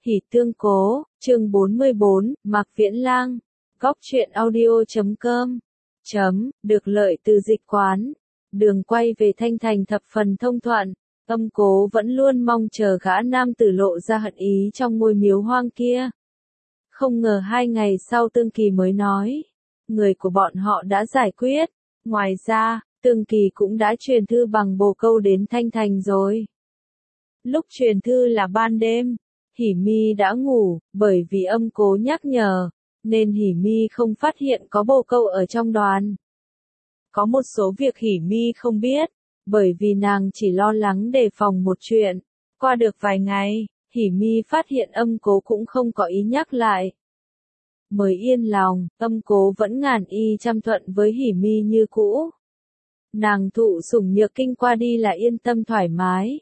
Hỉ Tương Cố, chương 44, Mạc Viễn Lang, góc truyện audio.com, được lợi từ dịch quán. Đường quay về Thanh Thành thập phần thông thuận, Âm Cố vẫn luôn mong chờ gã nam tử lộ ra hận ý trong ngôi miếu hoang kia. Không ngờ 2 ngày sau Tương Kỳ mới nói, người của bọn họ đã giải quyết. Ngoài ra, Tương Kỳ cũng đã truyền thư bằng bồ câu đến Thanh Thành rồi. Lúc truyền thư là ban đêm, Hỉ Mi đã ngủ, bởi vì Âm Cố nhắc nhở, nên Hỉ Mi không phát hiện có bồ câu ở trong đoàn. Có một số việc Hỉ Mi không biết, bởi vì nàng chỉ lo lắng đề phòng một chuyện. Qua được vài ngày, Hỉ Mi phát hiện Âm Cố cũng không có ý nhắc lại. Mới yên lòng, Âm Cố vẫn ngàn y trăm thuận với Hỉ Mi như cũ. Nàng thụ sủng nhược kinh qua đi là yên tâm thoải mái.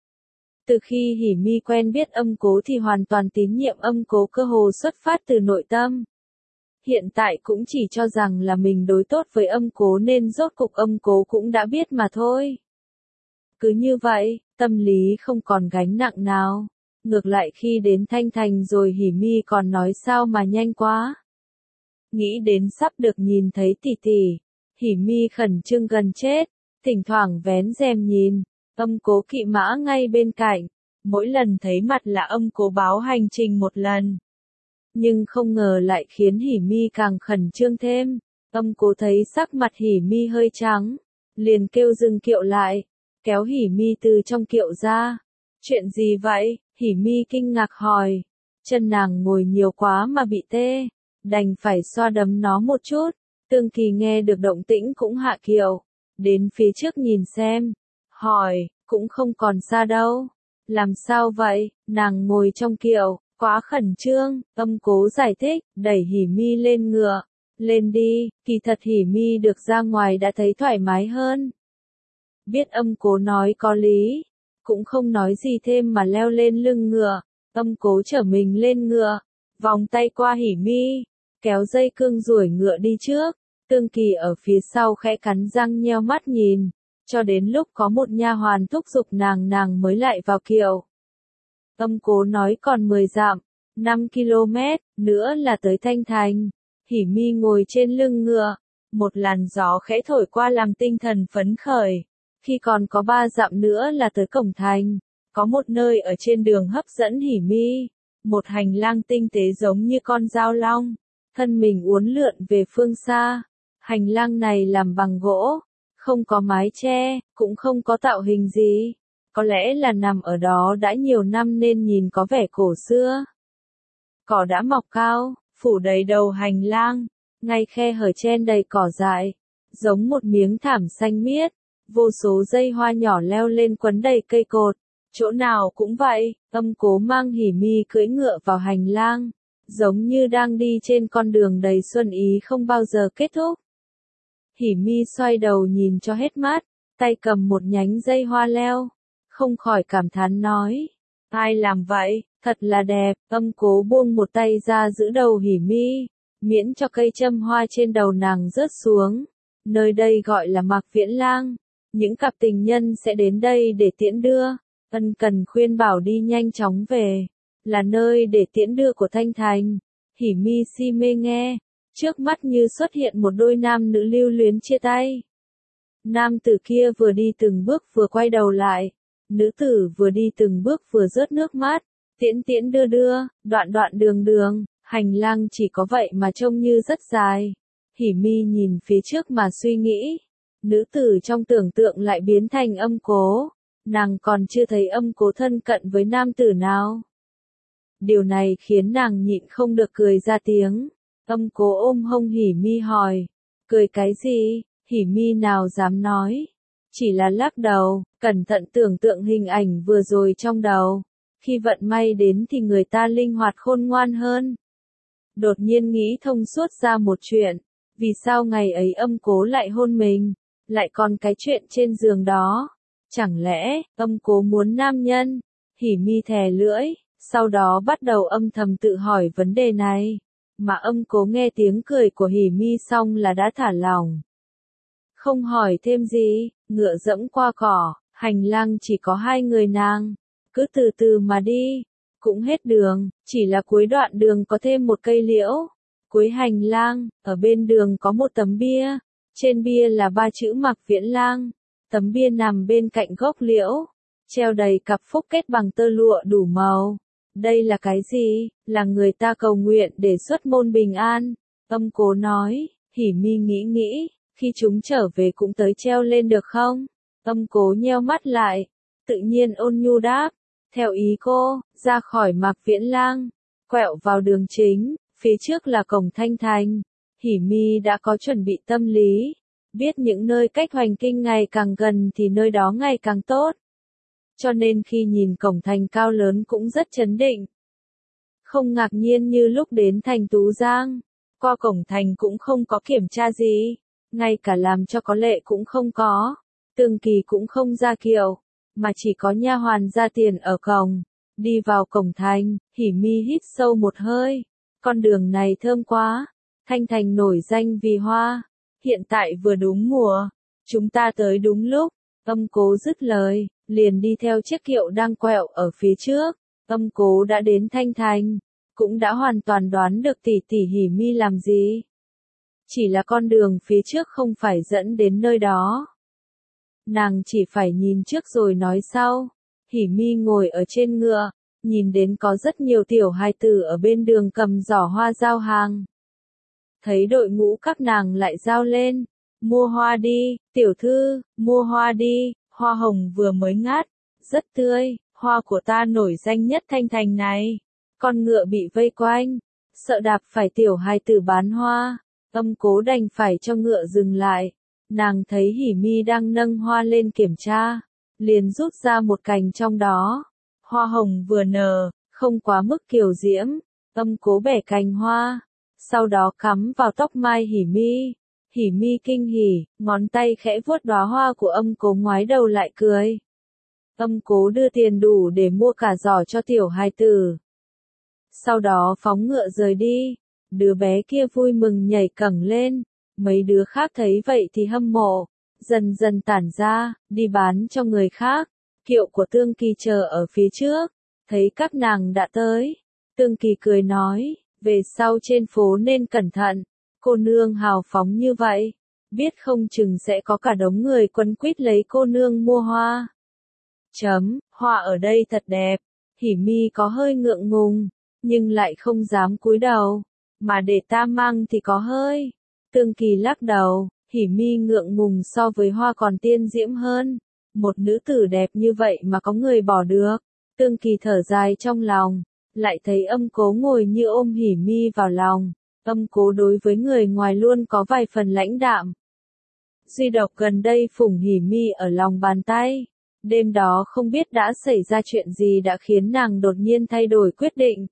Từ khi Hỉ Mi quen biết Âm Cố thì hoàn toàn tín nhiệm Âm Cố, cơ hồ xuất phát từ nội tâm. Hiện tại cũng chỉ cho rằng là mình đối tốt với Âm Cố nên rốt cục Âm Cố cũng đã biết mà thôi. Cứ như vậy, tâm lý không còn gánh nặng nào. Ngược lại khi đến Thanh Thành rồi Hỉ Mi còn nói sao mà nhanh quá. Nghĩ đến sắp được nhìn thấy tỷ tỷ, Hỉ Mi khẩn trương gần chết, thỉnh thoảng vén rèm nhìn. Âm Cố kỵ mã ngay bên cạnh, mỗi lần thấy mặt là Âm Cố báo hành trình một lần. Nhưng không ngờ lại khiến Hỉ Mi càng khẩn trương thêm. Âm Cố thấy sắc mặt Hỉ Mi hơi trắng, liền kêu dừng kiệu lại, kéo Hỉ Mi từ trong kiệu ra. Chuyện gì vậy? Hỉ Mi kinh ngạc hỏi. Chân nàng ngồi nhiều quá mà bị tê, đành phải xoa đấm nó một chút. Tương Kỳ nghe được động tĩnh cũng hạ kiệu, đến phía trước nhìn xem, hỏi, cũng không còn xa đâu. Làm sao vậy? Nàng ngồi trong kiệu, quá khẩn trương. Âm Cố giải thích, đẩy Hỉ Mi lên ngựa. Lên đi, kỳ thật Hỉ Mi được ra ngoài đã thấy thoải mái hơn. Biết Âm Cố nói có lý, cũng không nói gì thêm mà leo lên lưng ngựa. Âm Cố chở mình lên ngựa, vòng tay qua Hỉ Mi, kéo dây cương duỗi ngựa đi trước. Tương Kỳ ở phía sau khẽ cắn răng nheo mắt nhìn, cho đến lúc có một nha hoàn thúc giục nàng mới lại vào kiệu. Âm Cố nói còn 10 dặm, 5 km nữa là tới Thanh Thành. Hỉ Mi ngồi trên lưng ngựa, một làn gió khẽ thổi qua làm tinh thần phấn khởi. Khi còn có 3 dặm nữa là tới cổng thành, có một nơi ở trên đường hấp dẫn Hỉ Mi, một hành lang tinh tế giống như con dao long, thân mình uốn lượn về phương xa. Hành lang này làm bằng gỗ, không có mái che, cũng không có tạo hình gì. Có lẽ là nằm ở đó đã nhiều năm nên nhìn có vẻ cổ xưa. Cỏ đã mọc cao, phủ đầy đầu hành lang, ngay khe hở chen đầy cỏ dại, giống một miếng thảm xanh miết. Vô số dây hoa nhỏ leo lên quấn đầy cây cột, chỗ nào cũng vậy. Âm Cố mang Hỉ Mi cưỡi ngựa vào hành lang, giống như đang đi trên con đường đầy xuân ý không bao giờ kết thúc. Hỉ Mi xoay đầu nhìn cho hết mắt, tay cầm một nhánh dây hoa leo, không khỏi cảm thán nói, ai làm vậy, thật là đẹp. Âm Cố buông một tay ra giữ đầu Hỉ Mi, miễn cho cây châm hoa trên đầu nàng rớt xuống. Nơi đây gọi là Mạc Viễn Lang, những cặp tình nhân sẽ đến đây để tiễn đưa. Ân cần khuyên bảo đi nhanh chóng về, là nơi để tiễn đưa của Thanh Thành. Hỉ Mi si mê nghe, trước mắt như xuất hiện một đôi nam nữ lưu luyến chia tay. Nam tử kia vừa đi từng bước vừa quay đầu lại, nữ tử vừa đi từng bước vừa rớt nước mắt, tiễn tiễn đưa đưa, đoạn đoạn đường đường, hành lang chỉ có vậy mà trông như rất dài. Hỉ Mi nhìn phía trước mà suy nghĩ, nữ tử trong tưởng tượng lại biến thành Âm Cố, nàng còn chưa thấy Âm Cố thân cận với nam tử nào. Điều này khiến nàng nhịn không được cười ra tiếng. Âm Cố ôm hông Hỉ Mi hỏi, cười cái gì? Hỉ Mi nào dám nói, chỉ là lắc đầu, cẩn thận tưởng tượng hình ảnh vừa rồi trong đầu. Khi vận may đến thì người ta linh hoạt khôn ngoan hơn. Đột nhiên nghĩ thông suốt ra một chuyện, vì sao ngày ấy Âm Cố lại hôn mình, lại còn cái chuyện trên giường đó. Chẳng lẽ, Âm Cố muốn nam nhân? Hỉ Mi thè lưỡi, sau đó bắt đầu âm thầm tự hỏi vấn đề này. Mà Âm Cố nghe tiếng cười của Hỉ Mi xong là đã thả lỏng. Không hỏi thêm gì, ngựa dẫm qua cỏ, hành lang chỉ có 2 người nàng. Cứ từ từ mà đi, cũng hết đường. Chỉ là cuối đoạn đường có thêm một cây liễu. Cuối hành lang, ở bên đường có một tấm bia. Trên bia là 3 chữ Mạc Viễn Lang. Tấm bia nằm bên cạnh gốc liễu. Treo đầy cặp phúc kết bằng tơ lụa đủ màu. Đây là cái gì? Là người ta cầu nguyện để xuất môn bình an. Âm Cố nói. Hỉ Mi nghĩ, khi chúng trở về cũng tới treo lên được không? Âm Cố nheo mắt lại. Tự nhiên ôn nhu đáp. Theo ý cô, ra khỏi Mạc Viễn Lang. Quẹo vào đường chính, phía trước là cổng Thanh Thành. Hỉ Mi đã có chuẩn bị tâm lý. Biết những nơi cách Hoành Kinh ngày càng gần thì nơi đó ngày càng tốt. Cho nên khi nhìn cổng thành cao lớn cũng rất chấn định. Không ngạc nhiên như lúc đến thành Tú Giang. Qua cổng thành cũng không có kiểm tra gì. Ngay cả làm cho có lệ cũng không có. Tường Kỳ cũng không ra kiệu. Mà chỉ có nha hoàn ra tiền ở cổng. Đi vào cổng thành, Hỉ Mi hít sâu một hơi. Con đường này thơm quá. Thanh Thành nổi danh vì hoa. Hiện tại vừa đúng mùa. Chúng ta tới đúng lúc. Âm Cố dứt lời, liền đi theo chiếc kiệu đang quẹo ở phía trước. Âm Cố đã đến Thanh Thành. Cũng đã hoàn toàn đoán được tỷ tỷ Hỉ Mi làm gì. Chỉ là con đường phía trước không phải dẫn đến nơi đó. Nàng chỉ phải nhìn trước rồi nói sau. Hỉ Mi ngồi ở trên ngựa, nhìn đến có rất nhiều tiểu hài tử ở bên đường cầm giỏ hoa giao hàng. Thấy đội ngũ các nàng lại giao lên. Mua hoa đi, tiểu thư, mua hoa đi, hoa hồng vừa mới ngát, rất tươi, hoa của ta nổi danh nhất Thanh Thành này. Con ngựa bị vây quanh, sợ đạp phải tiểu hài tử bán hoa. Âm Cố đành phải cho ngựa dừng lại. Nàng thấy Hỉ Mi đang nâng hoa lên kiểm tra, liền rút ra một cành trong đó. Hoa hồng vừa nở, không quá mức kiều diễm. Âm Cố bẻ cành hoa, sau đó cắm vào tóc mai Hỉ Mi. Hỉ Mi kinh hỉ, ngón tay khẽ vuốt đóa hoa của Âm Cố, ngoái đầu lại cười. Âm Cố đưa tiền đủ để mua cả giỏ cho tiểu hài tử. Sau đó phóng ngựa rời đi. Đứa bé kia vui mừng nhảy cẳng lên. Mấy đứa khác thấy vậy thì hâm mộ. Dần dần tản ra, đi bán cho người khác. Kiệu của Tương Kỳ chờ ở phía trước. Thấy các nàng đã tới. Tương Kỳ cười nói, về sau trên phố nên cẩn thận. Cô nương hào phóng như vậy. Biết không chừng sẽ có cả đống người quấn quýt lấy cô nương mua hoa. Hoa ở đây thật đẹp. Hỉ Mi có hơi ngượng ngùng, nhưng lại không dám cúi đầu. Mà để ta mang thì có hơi. Tương Kỳ lắc đầu, Hỉ Mi ngượng ngùng so với hoa còn tiên diễm hơn. Một nữ tử đẹp như vậy mà có người bỏ được. Tương Kỳ thở dài trong lòng, lại thấy Âm Cố ngồi như ôm Hỉ Mi vào lòng. Âm Cố đối với người ngoài luôn có vài phần lãnh đạm. Duy độc gần đây phủng Hỉ Mi ở lòng bàn tay. Đêm đó không biết đã xảy ra chuyện gì đã khiến nàng đột nhiên thay đổi quyết định.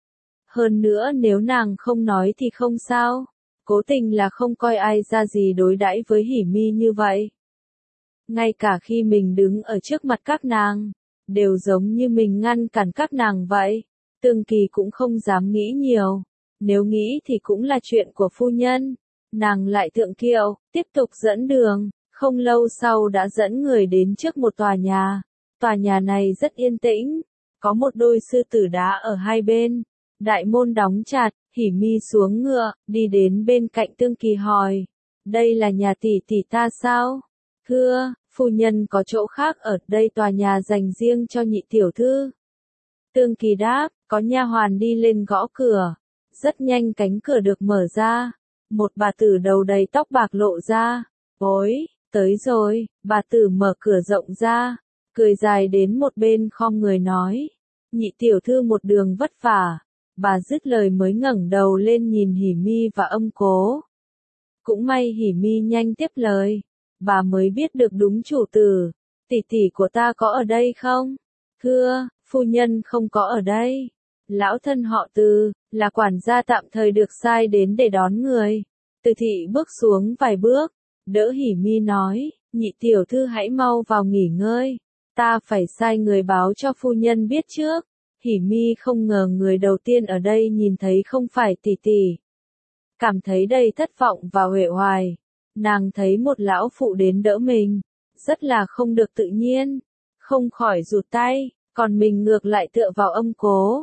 Hơn nữa nếu nàng không nói thì không sao. Cố tình là không coi ai ra gì đối đãi với Hỉ Mi như vậy. Ngay cả khi mình đứng ở trước mặt các nàng, đều giống như mình ngăn cản các nàng vậy. Tương Kỳ cũng không dám nghĩ nhiều. Nếu nghĩ thì cũng là chuyện của phu nhân. Nàng lại thượng kiệu, tiếp tục dẫn đường. Không lâu sau đã dẫn người đến trước một tòa nhà. Tòa nhà này rất yên tĩnh. Có một đôi sư tử đá ở hai bên. Đại môn đóng chặt. Hỉ Mi xuống ngựa, đi đến bên cạnh Tương Kỳ hỏi. Đây là nhà tỷ tỷ ta sao? Thưa, phu nhân có chỗ khác ở đây, tòa nhà dành riêng cho nhị tiểu thư. Tương Kỳ đáp, có nha hoàn đi lên gõ cửa. Rất nhanh cánh cửa được mở ra. Một bà tử đầu đầy tóc bạc lộ ra. Ôi, tới rồi, bà tử mở cửa rộng ra. Cười dài đến một bên khom người nói. Nhị tiểu thư một đường vất vả. Bà dứt lời mới ngẩng đầu lên nhìn Hỉ Mi và Âm Cố. Cũng may Hỉ Mi nhanh tiếp lời. Bà mới biết được đúng chủ tử. Tỷ tỷ của ta có ở đây không? Thưa, phu nhân không có ở đây. Lão thân họ Từ, là quản gia tạm thời được sai đến để đón người. Từ thị bước xuống vài bước, đỡ Hỉ Mi nói, nhị tiểu thư hãy mau vào nghỉ ngơi. Ta phải sai người báo cho phu nhân biết trước. Hỉ Mi không ngờ người đầu tiên ở đây nhìn thấy không phải tỷ tỷ. Cảm thấy đầy thất vọng và uể oải. Nàng thấy một lão phụ đến đỡ mình. Rất là không được tự nhiên. Không khỏi rụt tay, còn mình ngược lại tựa vào Âm Cố.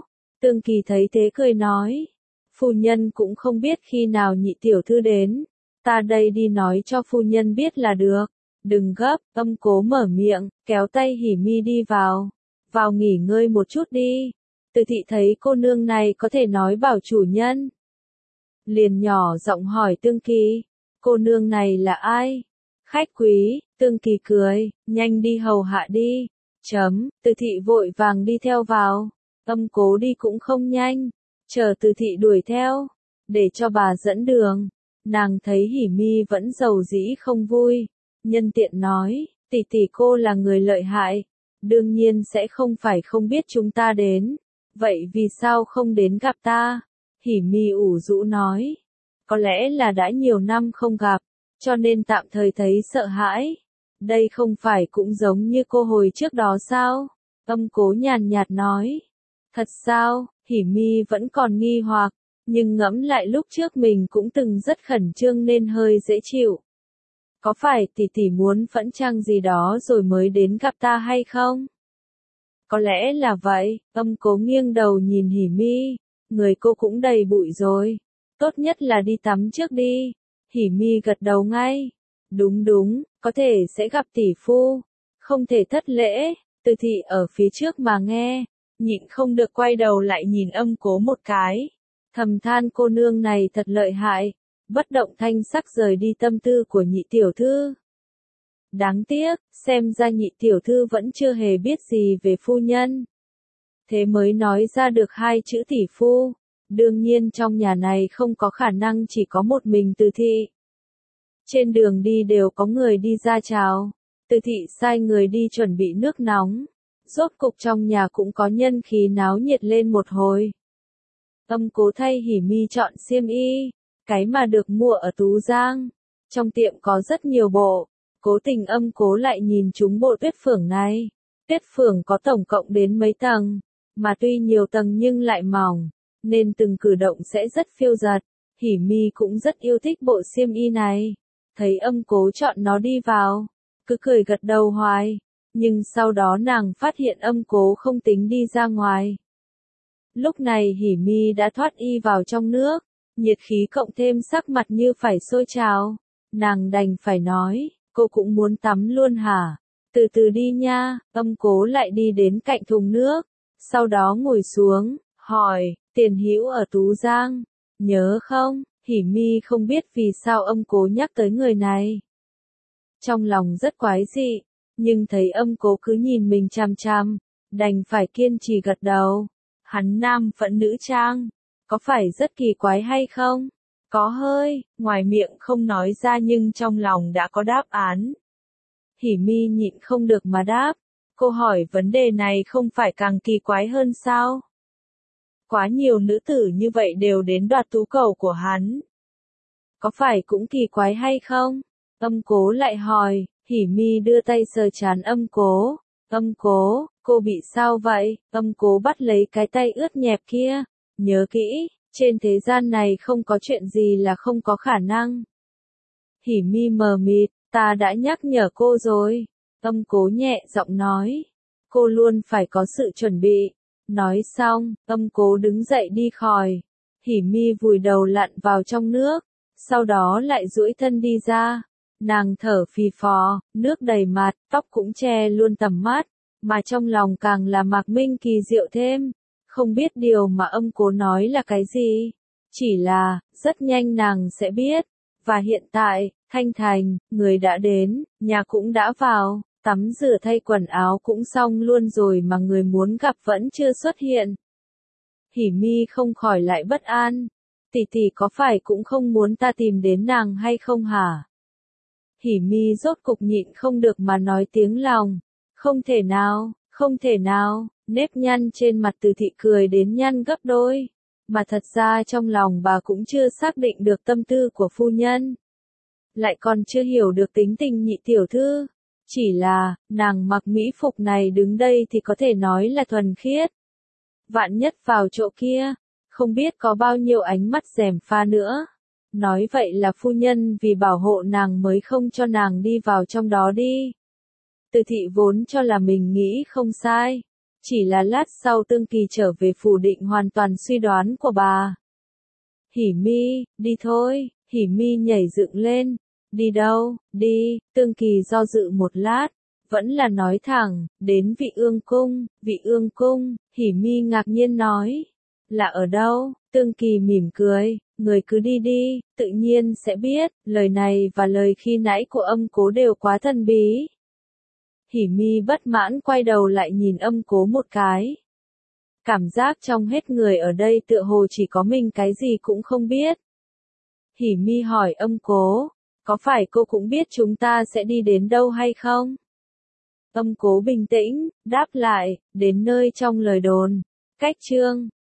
Tương Kỳ thấy thế cười nói. Phu nhân cũng không biết khi nào nhị tiểu thư đến. Ta đây đi nói cho phu nhân biết là được. Đừng gấp, Âm Cố mở miệng, kéo tay Hỉ Mi đi vào. Vào nghỉ ngơi một chút đi. Từ thị thấy cô nương này có thể nói bảo chủ nhân. Liền nhỏ giọng hỏi Tương Kỳ. Cô nương này là ai? Khách quý, Tương Kỳ cười, nhanh đi hầu hạ đi. Từ thị vội vàng đi theo vào. Âm Cố đi cũng không nhanh. Chờ Từ thị đuổi theo. Để cho bà dẫn đường. Nàng thấy Hỉ Mi vẫn giàu dĩ không vui. Nhân tiện nói, tỷ tỷ cô là người lợi hại. Đương nhiên sẽ không phải không biết chúng ta đến. Vậy vì sao không đến gặp ta? Hỉ Mi ủ rũ nói. Có lẽ là đã nhiều năm không gặp, cho nên tạm thời thấy sợ hãi. Đây không phải cũng giống như cô hồi trước đó sao? Âm Cố nhàn nhạt nói. Thật sao? Hỉ Mi vẫn còn nghi hoặc, nhưng ngẫm lại lúc trước mình cũng từng rất khẩn trương nên hơi dễ chịu. Có phải tỷ tỷ muốn phẫn trăng gì đó rồi mới đến gặp ta hay không? Có lẽ là vậy. Âm Cố nghiêng đầu nhìn Hỉ Mi, người cô cũng đầy bụi rồi. Tốt nhất là đi tắm trước đi. Hỉ Mi gật đầu ngay. Đúng, có thể sẽ gặp tỷ phu. Không thể thất lễ. Từ thị ở phía trước mà nghe, nhịn không được quay đầu lại nhìn Âm Cố một cái. Thầm than cô nương này thật lợi hại. Bất động thanh sắc rời đi tâm tư của nhị tiểu thư. Đáng tiếc, xem ra nhị tiểu thư vẫn chưa hề biết gì về phu nhân. Thế mới nói ra được hai chữ tỷ phu. Đương nhiên trong nhà này không có khả năng chỉ có một mình Từ thị. Trên đường đi đều có người đi ra chào. Từ thị sai người đi chuẩn bị nước nóng. Rốt cục trong nhà cũng có nhân khí náo nhiệt lên một hồi. Âm Cố thay Hỉ Mi chọn xiêm y, cái mà được mua ở Tú Giang. Trong tiệm có rất nhiều bộ. Cố tình Âm Cố lại nhìn chúng bộ tuyết phưởng này. Tuyết phưởng có tổng cộng đến mấy tầng, mà tuy nhiều tầng nhưng lại mỏng, nên từng cử động sẽ rất phiêu dật. Hỉ Mi cũng rất yêu thích bộ xiêm y này. Thấy Âm Cố chọn nó đi vào, cứ cười gật đầu hoài. Nhưng sau đó nàng phát hiện Âm Cố không tính đi ra ngoài. Lúc này Hỉ Mi đã thoát y vào trong nước, nhiệt khí cộng thêm sắc mặt như phải sôi trào. Nàng đành phải nói, cô cũng muốn tắm luôn hả? Từ từ đi nha. Âm Cố lại đi đến cạnh thùng nước, sau đó ngồi xuống, hỏi, Tiền Hữu ở Tú Giang, nhớ không? Hỉ Mi không biết vì sao Âm Cố nhắc tới người này. Trong lòng rất quái dị, nhưng thấy Âm Cố cứ nhìn mình chằm chằm, đành phải kiên trì gật đầu. Hắn nam phận nữ trang, có phải rất kỳ quái hay không? Có hơi, ngoài miệng không nói ra nhưng trong lòng đã có đáp án. Hỉ Mi nhịn không được mà đáp, cô hỏi vấn đề này không phải càng kỳ quái hơn sao? Quá nhiều nữ tử như vậy đều đến đoạt tú cầu của hắn. Có phải cũng kỳ quái hay không? Âm Cố lại hỏi. Hỉ Mi đưa tay sờ trán Âm Cố. Âm Cố, cô bị sao vậy? Âm Cố bắt lấy cái tay ướt nhẹp kia. Nhớ kỹ, trên thế gian này không có chuyện gì là không có khả năng. Hỉ Mi mờ mịt, ta đã nhắc nhở cô rồi. Âm Cố nhẹ giọng nói. Cô luôn phải có sự chuẩn bị. Nói xong, Âm Cố đứng dậy đi khỏi. Hỉ Mi vùi đầu lặn vào trong nước, sau đó lại duỗi thân đi ra. Nàng thở phì phò, nước đầy mặt, tóc cũng che luôn tầm mắt, mà trong lòng càng là Mạc Minh kỳ diệu thêm. Không biết điều mà Âm Cố nói là cái gì. Chỉ là, rất nhanh nàng sẽ biết. Và hiện tại, Thanh Thành, người đã đến, nhà cũng đã vào, tắm rửa thay quần áo cũng xong luôn rồi mà người muốn gặp vẫn chưa xuất hiện. Hỉ Mi không khỏi lại bất an. Tỷ tỷ có phải cũng không muốn ta tìm đến nàng hay không hả? Hỉ Mi rốt cục nhịn không được mà nói tiếng lòng. Không thể nào, nếp nhăn trên mặt Từ thị cười đến nhăn gấp đôi. Mà thật ra trong lòng bà cũng chưa xác định được tâm tư của phu nhân. Lại còn chưa hiểu được tính tình nhị tiểu thư. Chỉ là, nàng mặc mỹ phục này đứng đây thì có thể nói là thuần khiết. Vạn nhất vào chỗ kia, không biết có bao nhiêu ánh mắt gièm pha nữa. Nói vậy là phu nhân vì bảo hộ nàng mới không cho nàng đi vào trong đó đi. Từ thị vốn cho là mình nghĩ không sai. Chỉ là lát sau Tương Kỳ trở về phủ định hoàn toàn suy đoán của bà. Hỉ Mi, đi thôi, Hỉ Mi nhảy dựng lên. Đi đâu, đi, Tương Kỳ do dự một lát, vẫn là nói thẳng, đến Vị Ương Cung, Hỉ Mi ngạc nhiên nói. Là ở đâu? Tương Kỳ mỉm cười, người cứ đi đi, tự nhiên sẽ biết, lời này và lời khi nãy của Âm Cố đều quá thần bí. Hỉ Mi bất mãn quay đầu lại nhìn Âm Cố một cái. Cảm giác trong hết người ở đây tựa hồ chỉ có mình cái gì cũng không biết. Hỉ Mi hỏi Âm Cố, có phải cô cũng biết chúng ta sẽ đi đến đâu hay không? Âm Cố bình tĩnh, đáp lại, đến nơi trong lời đồn. Cách chương